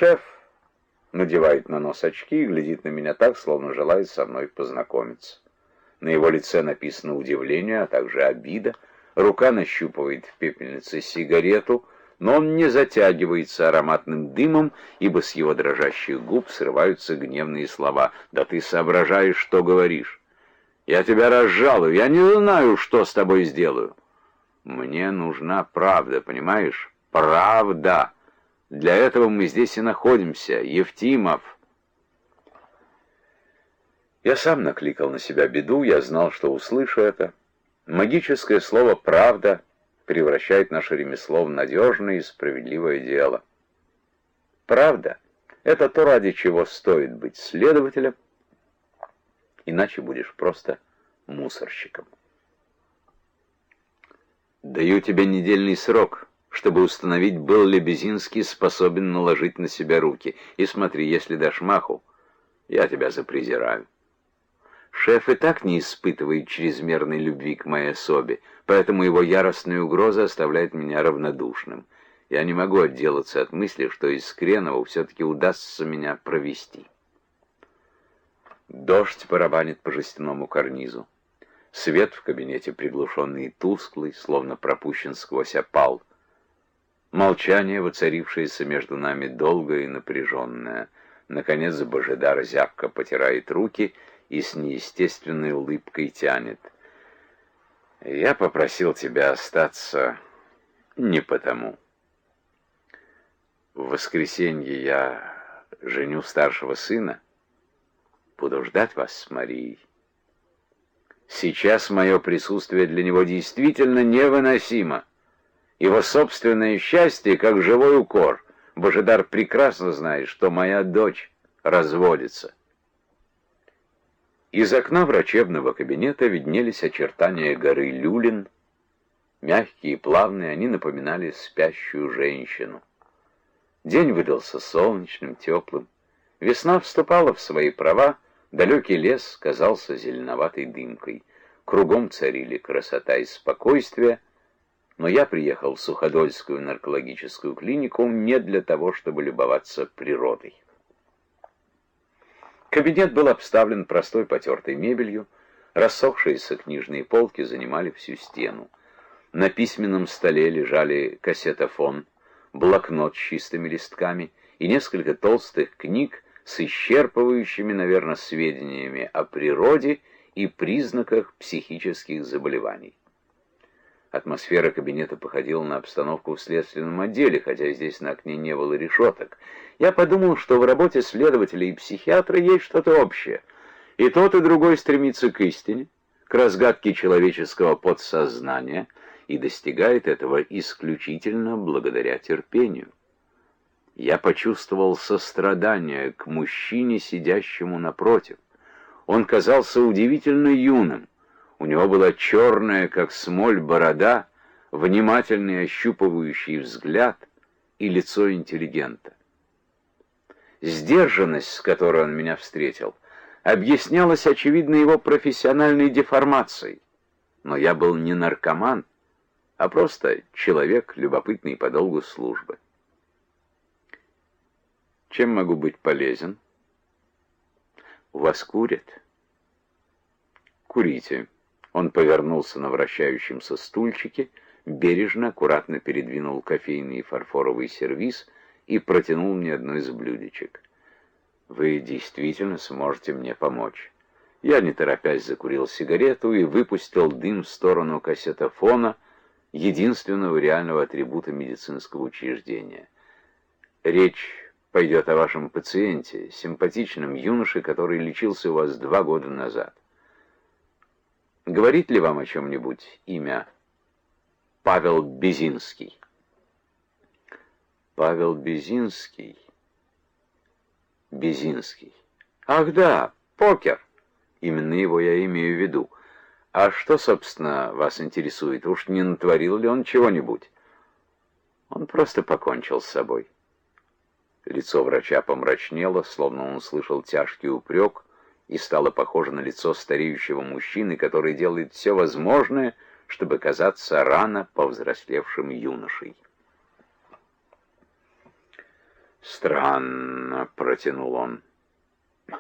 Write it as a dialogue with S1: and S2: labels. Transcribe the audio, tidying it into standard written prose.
S1: Шеф надевает на нос очки и глядит на меня так, словно желает со мной познакомиться. На его лице написано удивление, а также обида. Рука нащупывает в пепельнице сигарету, но он не затягивается ароматным дымом, ибо с его дрожащих губ срываются гневные слова. «Да ты соображаешь, что говоришь! Я тебя разжалую, я не знаю, что с тобой сделаю!» «Мне нужна правда, понимаешь? Правда! Для этого мы здесь и находимся, Евтимов!» Я сам накликал на себя беду, я знал, что услышу это. Магическое слово «правда» превращает наше ремесло в надежное и справедливое дело. Правда — это то, ради чего стоит быть следователем, иначе будешь просто мусорщиком. Даю тебе недельный срок, чтобы установить, был ли Безинский способен наложить на себя руки. И смотри, если дашь маху, я тебя запрезираю. Шеф и так не испытывает чрезмерной любви к моей особе, поэтому его яростная угроза оставляет меня равнодушным. Я не могу отделаться от мысли, что из Кренову все-таки удастся меня провести. Дождь барабанит по жестяному карнизу. Свет в кабинете приглушенный и тусклый, словно пропущен сквозь опал. Молчание, воцарившееся между нами, долгое и напряженное. Наконец Божидар зябко потирает руки и с неестественной улыбкой тянет. «Я попросил тебя остаться не потому. В воскресенье я женю старшего сына. Буду ждать вас с Марией. Сейчас мое присутствие для него действительно невыносимо. Его собственное счастье, как живой укор. Божидар прекрасно знает, что моя дочь разводится». Из окна врачебного кабинета виднелись очертания горы Люлин. Мягкие и плавные, они напоминали спящую женщину. День выдался солнечным, теплым. Весна вступала в свои права, далекий лес казался зеленоватой дымкой. Кругом царили красота и спокойствие, но я приехал в Суходольскую наркологическую клинику не для того, чтобы любоваться природой. Кабинет был обставлен простой потертой мебелью, рассохшиеся книжные полки занимали всю стену. На письменном столе лежали кассетофон, блокнот с чистыми листками и несколько толстых книг с исчерпывающими, наверное, сведениями о природе и признаках психических заболеваний. Атмосфера кабинета походила на обстановку в следственном отделе, хотя здесь на окне не было решеток. Я подумал, что в работе следователя и психиатра есть что-то общее. И тот, и другой стремится к истине, к разгадке человеческого подсознания, и достигает этого исключительно благодаря терпению. Я почувствовал сострадание к мужчине, сидящему напротив. Он казался удивительно юным. У него была черная, как смоль, борода, внимательный ощупывающий взгляд и лицо интеллигента. Сдержанность, с которой он меня встретил, объяснялась, очевидно, его профессиональной деформацией. Но я был не наркоман, а просто человек, любопытный по долгу службы. Чем могу быть полезен? У вас курят? Курите. Он повернулся на вращающемся стульчике, бережно, аккуратно передвинул кофейный фарфоровый сервиз и протянул мне одно из блюдечек. «Вы действительно сможете мне помочь». Я, не торопясь, закурил сигарету и выпустил дым в сторону кассетофона, единственного реального атрибута медицинского учреждения. «Речь пойдет о вашем пациенте, симпатичном юноше, который лечился у вас 2 года назад. Говорит ли вам о чем-нибудь имя Павел Безинский?» Павел Безинский. Безинский. Ах да, покер. Именно его я имею в виду. А что, собственно, вас интересует? Уж не натворил ли он чего-нибудь? Он просто покончил с собой. Лицо врача помрачнело, словно он услышал тяжкий упрек, и стало похоже на лицо стареющего мужчины, который делает все возможное, чтобы казаться рано повзрослевшим юношей. «Странно», — протянул он.